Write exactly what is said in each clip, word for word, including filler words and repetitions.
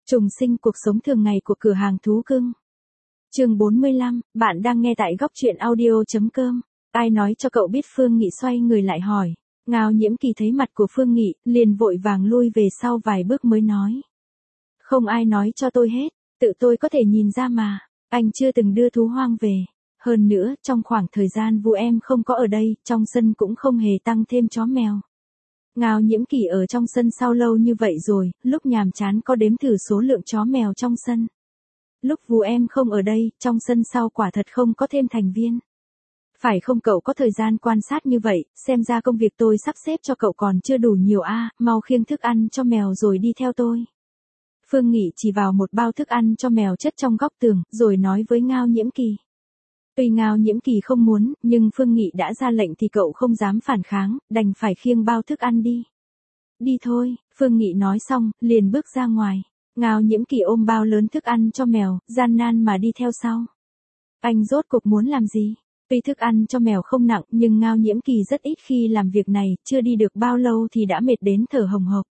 Trùng sinh cuộc sống thường ngày của cửa hàng thú cưng. Chương bốn mươi lăm, bạn đang nghe tại góc truyện audio.com. Ai nói cho cậu biết? Phương Nghị xoay người lại hỏi. Ngao Nhiễm Kỳ thấy mặt của Phương Nghị, liền vội vàng lui về sau vài bước mới nói. Không ai nói cho tôi hết, tự tôi có thể nhìn ra mà, anh chưa từng đưa thú hoang về. Hơn nữa, trong khoảng thời gian Vu em không có ở đây, trong sân cũng không hề tăng thêm chó mèo. Ngao Nhiễm Kỳ ở trong sân sau lâu như vậy rồi, lúc nhàm chán có đếm thử số lượng chó mèo trong sân. Lúc Vu em không ở đây, trong sân sau quả thật không có thêm thành viên. Phải không, cậu có thời gian quan sát như vậy, xem ra công việc tôi sắp xếp cho cậu còn chưa đủ nhiều a, à, mau khiêng thức ăn cho mèo rồi đi theo tôi. Phương Nghị chỉ vào một bao thức ăn cho mèo chất trong góc tường, rồi nói với Ngao Nhiễm Kỳ. Tuy Ngao Nhiễm Kỳ không muốn, nhưng Phương Nghị đã ra lệnh thì cậu không dám phản kháng, đành phải khiêng bao thức ăn đi. Đi thôi, Phương Nghị nói xong, liền bước ra ngoài. Ngao Nhiễm Kỳ ôm bao lớn thức ăn cho mèo, gian nan mà đi theo sau. Anh rốt cuộc muốn làm gì? Tuy thức ăn cho mèo không nặng, nhưng Ngao Nhiễm Kỳ rất ít khi làm việc này, chưa đi được bao lâu thì đã mệt đến thở hồng hộc.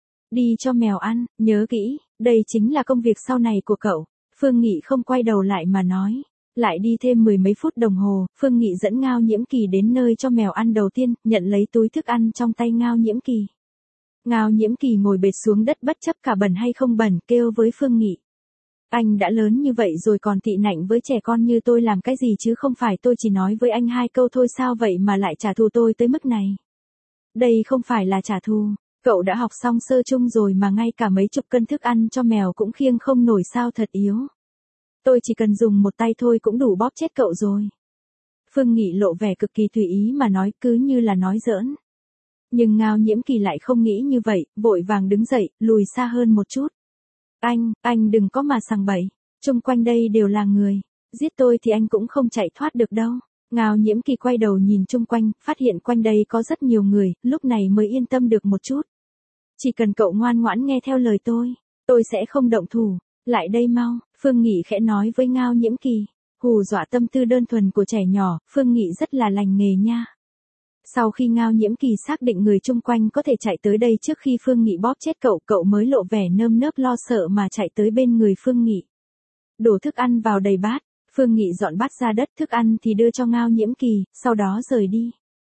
Đi cho mèo ăn, nhớ kỹ, đây chính là công việc sau này của cậu. Phương Nghị không quay đầu lại mà nói. Lại đi thêm mười mấy phút đồng hồ, Phương Nghị dẫn Ngao Nhiễm Kỳ đến nơi cho mèo ăn đầu tiên, nhận lấy túi thức ăn trong tay Ngao Nhiễm Kỳ. Ngao Nhiễm Kỳ ngồi bệt xuống đất bất chấp cả bẩn hay không bẩn, kêu với Phương Nghị. Anh đã lớn như vậy rồi còn tị nạnh với trẻ con như tôi làm cái gì chứ? Không phải tôi chỉ nói với anh hai câu thôi sao vậy mà lại trả thù tôi tới mức này? Đây không phải là trả thù, cậu đã học xong sơ chung rồi mà ngay cả mấy chục cân thức ăn cho mèo cũng khiêng không nổi sao, thật yếu. Tôi chỉ cần dùng một tay thôi cũng đủ bóp chết cậu rồi. Phương Nghị lộ vẻ cực kỳ tùy ý mà nói, cứ như là nói giỡn. Nhưng Ngao Nhiễm Kỳ lại không nghĩ như vậy, vội vàng đứng dậy, lùi xa hơn một chút. Anh, anh đừng có mà sằng bậy, chung quanh đây đều là người, giết tôi thì anh cũng không chạy thoát được đâu. Ngao Nhiễm Kỳ quay đầu nhìn chung quanh, phát hiện quanh đây có rất nhiều người, lúc này mới yên tâm được một chút. Chỉ cần cậu ngoan ngoãn nghe theo lời tôi, tôi sẽ không động thủ. Lại đây mau, Phương Nghị khẽ nói với Ngao Nhiễm Kỳ. Hù dọa tâm tư đơn thuần của trẻ nhỏ, Phương Nghị rất là lành nghề nha. Sau khi Ngao Nhiễm Kỳ xác định người chung quanh có thể chạy tới đây trước khi Phương Nghị bóp chết cậu, cậu mới lộ vẻ nơm nớp lo sợ mà chạy tới bên người Phương Nghị. Đổ thức ăn vào đầy bát, Phương Nghị dọn bát ra đất, thức ăn thì đưa cho Ngao Nhiễm Kỳ, sau đó rời đi.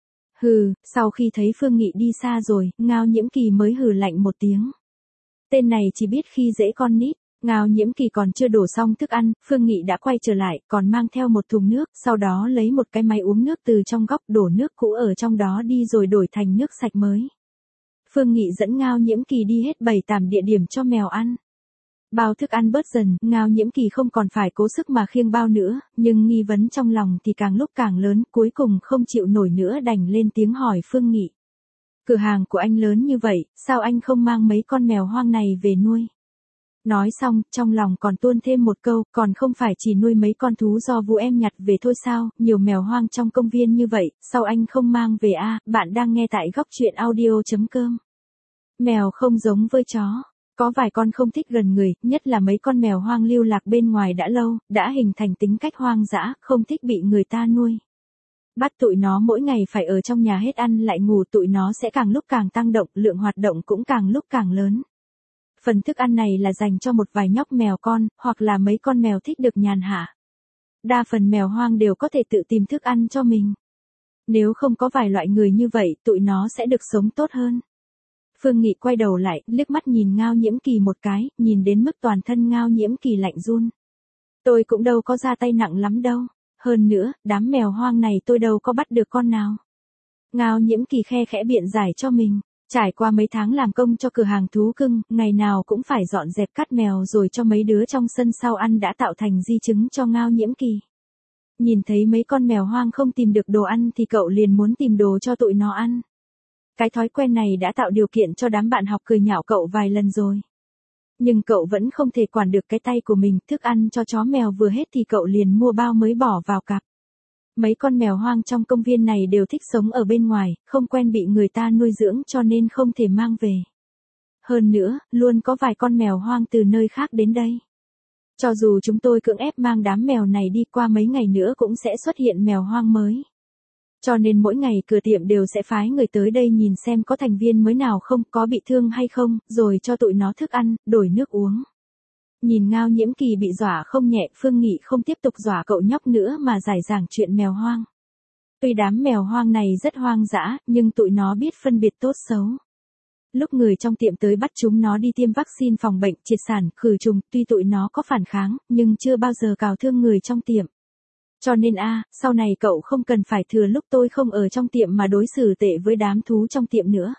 Hừ, sau khi thấy Phương Nghị đi xa rồi, Ngao Nhiễm Kỳ mới hừ lạnh một tiếng. Tên này chỉ biết khi dễ con nít. Ngao Nhiễm Kỳ còn chưa đổ xong thức ăn, Phương Nghị đã quay trở lại, còn mang theo một thùng nước, sau đó lấy một cái máy uống nước từ trong góc, đổ nước cũ ở trong đó đi rồi đổi thành nước sạch mới. Phương Nghị dẫn Ngao Nhiễm Kỳ đi hết bảy tám địa điểm cho mèo ăn. Bao thức ăn bớt dần, Ngao Nhiễm Kỳ không còn phải cố sức mà khiêng bao nữa, nhưng nghi vấn trong lòng thì càng lúc càng lớn, cuối cùng không chịu nổi nữa đành lên tiếng hỏi Phương Nghị. Cửa hàng của anh lớn như vậy, sao anh không mang mấy con mèo hoang này về nuôi? Nói xong, trong lòng còn tuôn thêm một câu, còn không phải chỉ nuôi mấy con thú do Vu em nhặt về thôi sao, nhiều mèo hoang trong công viên như vậy, sao anh không mang về a? À? Bạn đang nghe tại góc truyện audio.com. Mèo không giống với chó, có vài con không thích gần người, nhất là mấy con mèo hoang lưu lạc bên ngoài đã lâu, đã hình thành tính cách hoang dã, không thích bị người ta nuôi. Bắt tụi nó mỗi ngày phải ở trong nhà hết ăn lại ngủ, tụi nó sẽ càng lúc càng tăng động, lượng hoạt động cũng càng lúc càng lớn. Phần thức ăn này là dành cho một vài nhóc mèo con, hoặc là mấy con mèo thích được nhàn hạ. Đa phần mèo hoang đều có thể tự tìm thức ăn cho mình. Nếu không có vài loại người như vậy, tụi nó sẽ được sống tốt hơn. Phương Nghị quay đầu lại, liếc mắt nhìn Ngao Nhiễm Kỳ một cái, nhìn đến mức toàn thân Ngao Nhiễm Kỳ lạnh run. Tôi cũng đâu có ra tay nặng lắm đâu. Hơn nữa, đám mèo hoang này tôi đâu có bắt được con nào. Ngao Nhiễm Kỳ khe khẽ biện giải cho mình. Trải qua mấy tháng làm công cho cửa hàng thú cưng, ngày nào cũng phải dọn dẹp cắt mèo rồi cho mấy đứa trong sân sau ăn đã tạo thành di chứng cho Ngao Nhiễm Kỳ. Nhìn thấy mấy con mèo hoang không tìm được đồ ăn thì cậu liền muốn tìm đồ cho tụi nó ăn. Cái thói quen này đã tạo điều kiện cho đám bạn học cười nhạo cậu vài lần rồi. Nhưng cậu vẫn không thể quản được cái tay của mình, thức ăn cho chó mèo vừa hết thì cậu liền mua bao mới bỏ vào cặp. Mấy con mèo hoang trong công viên này đều thích sống ở bên ngoài, không quen bị người ta nuôi dưỡng cho nên không thể mang về. Hơn nữa, luôn có vài con mèo hoang từ nơi khác đến đây. Cho dù chúng tôi cưỡng ép mang đám mèo này đi, qua mấy ngày nữa cũng sẽ xuất hiện mèo hoang mới. Cho nên mỗi ngày cửa tiệm đều sẽ phái người tới đây nhìn xem có thành viên mới nào không, có bị thương hay không, rồi cho tụi nó thức ăn, đổi nước uống. Nhìn Ngao Nhiễm Kỳ bị dọa không nhẹ, Phương Nghị không tiếp tục dọa cậu nhóc nữa mà giải giảng chuyện mèo hoang. Tuy đám mèo hoang này rất hoang dã, nhưng tụi nó biết phân biệt tốt xấu. Lúc người trong tiệm tới bắt chúng nó đi tiêm vaccine phòng bệnh, triệt sản, khử trùng, tuy tụi nó có phản kháng, nhưng chưa bao giờ cào thương người trong tiệm. Cho nên a, sau này cậu không cần phải thừa lúc tôi không ở trong tiệm mà đối xử tệ với đám thú trong tiệm nữa.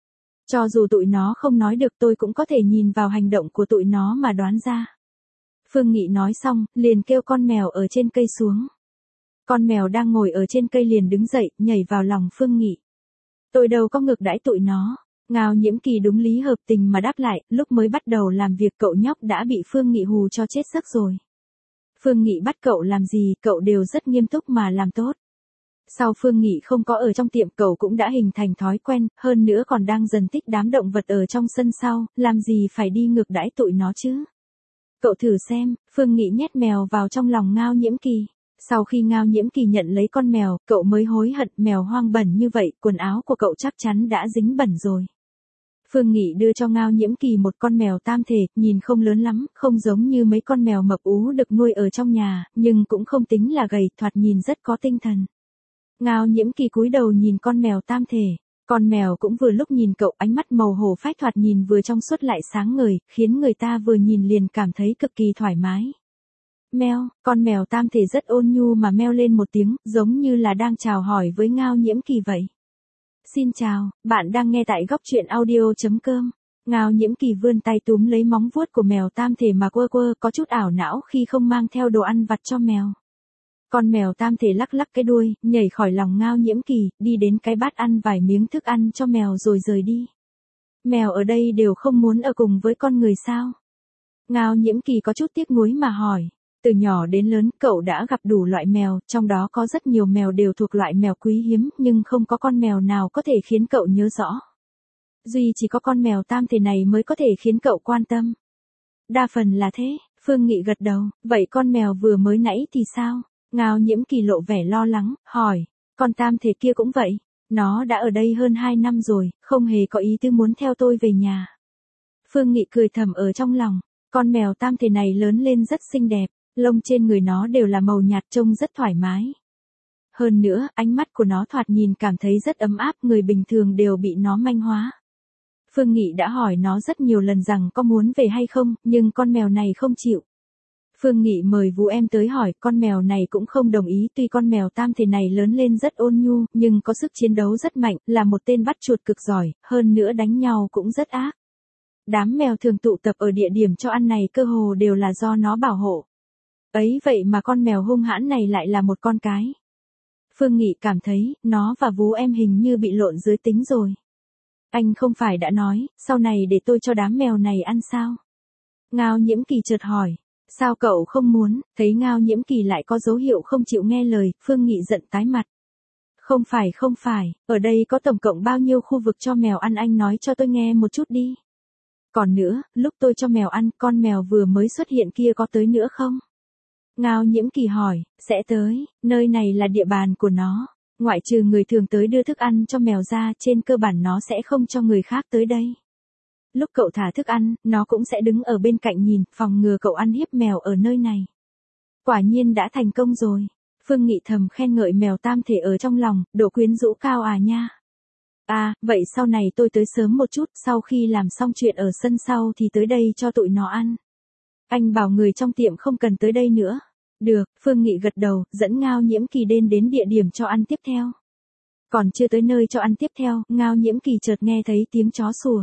Cho dù tụi nó không nói được tôi cũng có thể nhìn vào hành động của tụi nó mà đoán ra. Phương Nghị nói xong, liền kêu con mèo ở trên cây xuống. Con mèo đang ngồi ở trên cây liền đứng dậy, nhảy vào lòng Phương Nghị. Tôi đâu có ngược đãi tụi nó. Ngao Nhiễm Kỳ đúng lý hợp tình mà đáp lại, lúc mới bắt đầu làm việc cậu nhóc đã bị Phương Nghị hù cho chết giấc rồi. Phương Nghị bắt cậu làm gì, cậu đều rất nghiêm túc mà làm tốt. Sau Phương Nghị không có ở trong tiệm, cậu cũng đã hình thành thói quen, hơn nữa còn đang dần thích đám động vật ở trong sân sau, làm gì phải đi ngược đãi tụi nó chứ. Cậu thử xem, Phương Nghị nhét mèo vào trong lòng Ngao Nhiễm Kỳ. Sau khi Ngao Nhiễm Kỳ nhận lấy con mèo, cậu mới hối hận, mèo hoang bẩn như vậy, quần áo của cậu chắc chắn đã dính bẩn rồi. Phương Nghị đưa cho Ngao Nhiễm Kỳ một con mèo tam thể, nhìn không lớn lắm, không giống như mấy con mèo mập ú được nuôi ở trong nhà, nhưng cũng không tính là gầy, thoạt nhìn rất có tinh thần. Ngao Nhiễm Kỳ cúi đầu nhìn con mèo tam thể, con mèo cũng vừa lúc nhìn cậu, ánh mắt màu hổ phách thoạt nhìn vừa trong suốt lại sáng ngời, khiến người ta vừa nhìn liền cảm thấy cực kỳ thoải mái. Meo, con mèo tam thể rất ôn nhu mà meo lên một tiếng, giống như là đang chào hỏi với Ngao Nhiễm Kỳ vậy. Xin chào, bạn đang nghe tại góc truyện audio chấm com. Ngao Nhiễm Kỳ vươn tay túm lấy móng vuốt của mèo tam thể mà quơ quơ, có chút ảo não khi không mang theo đồ ăn vặt cho mèo. Con mèo tam thể lắc lắc cái đuôi, nhảy khỏi lòng Ngao Nhiễm Kỳ, đi đến cái bát ăn vài miếng thức ăn cho mèo rồi rời đi. Mèo ở đây đều không muốn ở cùng với con người sao? Ngao Nhiễm Kỳ có chút tiếc nuối mà hỏi. Từ nhỏ đến lớn, cậu đã gặp đủ loại mèo, trong đó có rất nhiều mèo đều thuộc loại mèo quý hiếm, nhưng không có con mèo nào có thể khiến cậu nhớ rõ. Duy chỉ có con mèo tam thể này mới có thể khiến cậu quan tâm. Đa phần là thế, Phương Nghị gật đầu, vậy con mèo vừa mới nãy thì sao? Ngao Nhiễm Kỳ lộ vẻ lo lắng, hỏi, con tam thể kia cũng vậy, nó đã ở đây hơn hai năm rồi, không hề có ý tư muốn theo tôi về nhà. Phương Nghị cười thầm ở trong lòng, con mèo tam thể này lớn lên rất xinh đẹp. Lông trên người nó đều là màu nhạt trông rất thoải mái. Hơn nữa, ánh mắt của nó thoạt nhìn cảm thấy rất ấm áp, người bình thường đều bị nó manh hóa. Phương Nghị đã hỏi nó rất nhiều lần rằng có muốn về hay không, nhưng con mèo này không chịu. Phương Nghị mời Vũ Em tới hỏi, con mèo này cũng không đồng ý, tuy con mèo tam thể này lớn lên rất ôn nhu, nhưng có sức chiến đấu rất mạnh, là một tên bắt chuột cực giỏi, hơn nữa đánh nhau cũng rất ác. Đám mèo thường tụ tập ở địa điểm cho ăn này cơ hồ đều là do nó bảo hộ. Ấy vậy mà con mèo hung hãn này lại là một con cái. Phương Nghị cảm thấy, nó và Vũ Em hình như bị lộn giới tính rồi. Anh không phải đã nói, sau này để tôi cho đám mèo này ăn sao? Ngao Nhiễm Kỳ chợt hỏi, sao cậu không muốn? Thấy Ngao Nhiễm Kỳ lại có dấu hiệu không chịu nghe lời, Phương Nghị giận tái mặt. Không phải không phải, ở đây có tổng cộng bao nhiêu khu vực cho mèo ăn, anh nói cho tôi nghe một chút đi. Còn nữa, lúc tôi cho mèo ăn, con mèo vừa mới xuất hiện kia có tới nữa không? Ngao Nhiễm Kỳ hỏi, sẽ tới, nơi này là địa bàn của nó, ngoại trừ người thường tới đưa thức ăn cho mèo ra, trên cơ bản nó sẽ không cho người khác tới đây. Lúc cậu thả thức ăn, nó cũng sẽ đứng ở bên cạnh nhìn, phòng ngừa cậu ăn hiếp mèo ở nơi này. Quả nhiên đã thành công rồi. Phương Nghị thầm khen ngợi mèo tam thể ở trong lòng, độ quyến rũ cao à nha. À, vậy sau này tôi tới sớm một chút, sau khi làm xong chuyện ở sân sau thì tới đây cho tụi nó ăn. Anh bảo người trong tiệm không cần tới đây nữa. Được, Phương Nghị gật đầu, dẫn Ngao Nhiễm Kỳ đến đến địa điểm cho ăn tiếp theo. Còn chưa tới nơi cho ăn tiếp theo, Ngao Nhiễm Kỳ chợt nghe thấy tiếng chó sủa.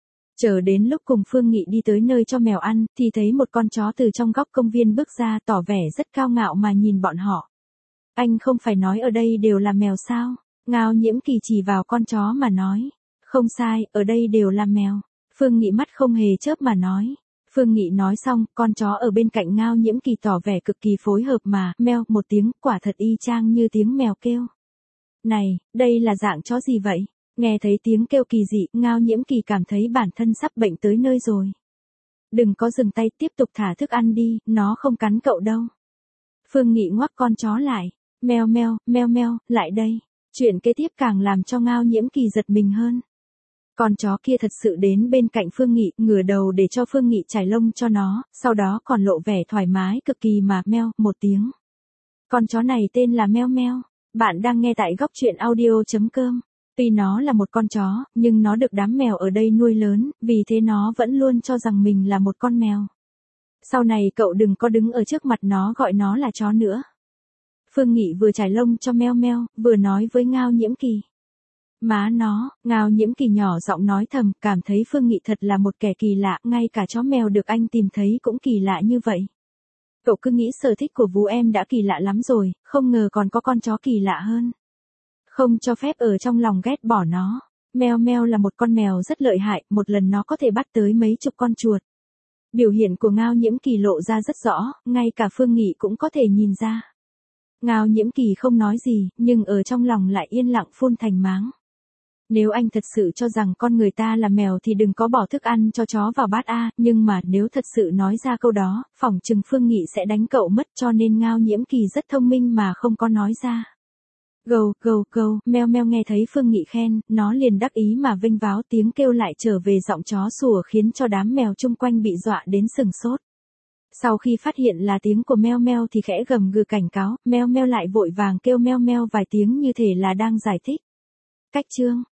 Chờ đến lúc cùng Phương Nghị đi tới nơi cho mèo ăn, thì thấy một con chó từ trong góc công viên bước ra, tỏ vẻ rất cao ngạo mà nhìn bọn họ. Anh không phải nói ở đây đều là mèo sao? Ngao Nhiễm Kỳ chỉ vào con chó mà nói. Không sai, ở đây đều là mèo. Phương Nghị mắt không hề chớp mà nói. Phương Nghị nói xong, con chó ở bên cạnh Ngao Nhiễm Kỳ tỏ vẻ cực kỳ phối hợp mà, meo một tiếng, quả thật y chang như tiếng mèo kêu. Này, đây là dạng chó gì vậy? Nghe thấy tiếng kêu kỳ dị, Ngao Nhiễm Kỳ cảm thấy bản thân sắp bệnh tới nơi rồi. Đừng có dừng tay, tiếp tục thả thức ăn đi, nó không cắn cậu đâu. Phương Nghị ngoắc con chó lại, meo meo, meo meo, lại đây. Chuyện kế tiếp càng làm cho Ngao Nhiễm Kỳ giật mình hơn. Con chó kia thật sự đến bên cạnh Phương Nghị, ngửa đầu để cho Phương Nghị chải lông cho nó, sau đó còn lộ vẻ thoải mái cực kỳ mà meo một tiếng. Con chó này tên là Meo Meo. Bạn đang nghe tại góc truyện audio.com. Tuy nó là một con chó, nhưng nó được đám mèo ở đây nuôi lớn, vì thế nó vẫn luôn cho rằng mình là một con mèo. Sau này cậu đừng có đứng ở trước mặt nó gọi nó là chó nữa. Phương Nghị vừa chải lông cho Meo Meo, vừa nói với Ngao Nhiễm Kỳ. Má nó, Ngao Nhiễm Kỳ nhỏ giọng nói thầm, cảm thấy Phương Nghị thật là một kẻ kỳ lạ, ngay cả chó mèo được anh tìm thấy cũng kỳ lạ như vậy. Cậu cứ nghĩ sở thích của Vú em đã kỳ lạ lắm rồi, không ngờ còn có con chó kỳ lạ hơn. Không cho phép ở trong lòng ghét bỏ nó. Meo Meo là một con mèo rất lợi hại, một lần nó có thể bắt tới mấy chục con chuột. Biểu hiện của Ngao Nhiễm Kỳ lộ ra rất rõ, ngay cả Phương Nghị cũng có thể nhìn ra. Ngao Nhiễm Kỳ không nói gì, nhưng ở trong lòng lại yên lặng phun thành máng. Nếu anh thật sự cho rằng con người ta là mèo thì đừng có bỏ thức ăn cho chó vào bát a, nhưng mà nếu thật sự nói ra câu đó, phỏng chừng Phương Nghị sẽ đánh cậu mất, cho nên Ngao Nhiễm Kỳ rất thông minh mà không có nói ra. Gâu, gâu, gâu, Meo Meo nghe thấy Phương Nghị khen, nó liền đắc ý mà vênh váo, tiếng kêu lại trở về giọng chó sủa khiến cho đám mèo chung quanh bị dọa đến sừng sốt. Sau khi phát hiện là tiếng của Meo Meo thì khẽ gầm gừ cảnh cáo, Meo Meo lại vội vàng kêu Meo Meo vài tiếng như thể là đang giải thích. Cách chương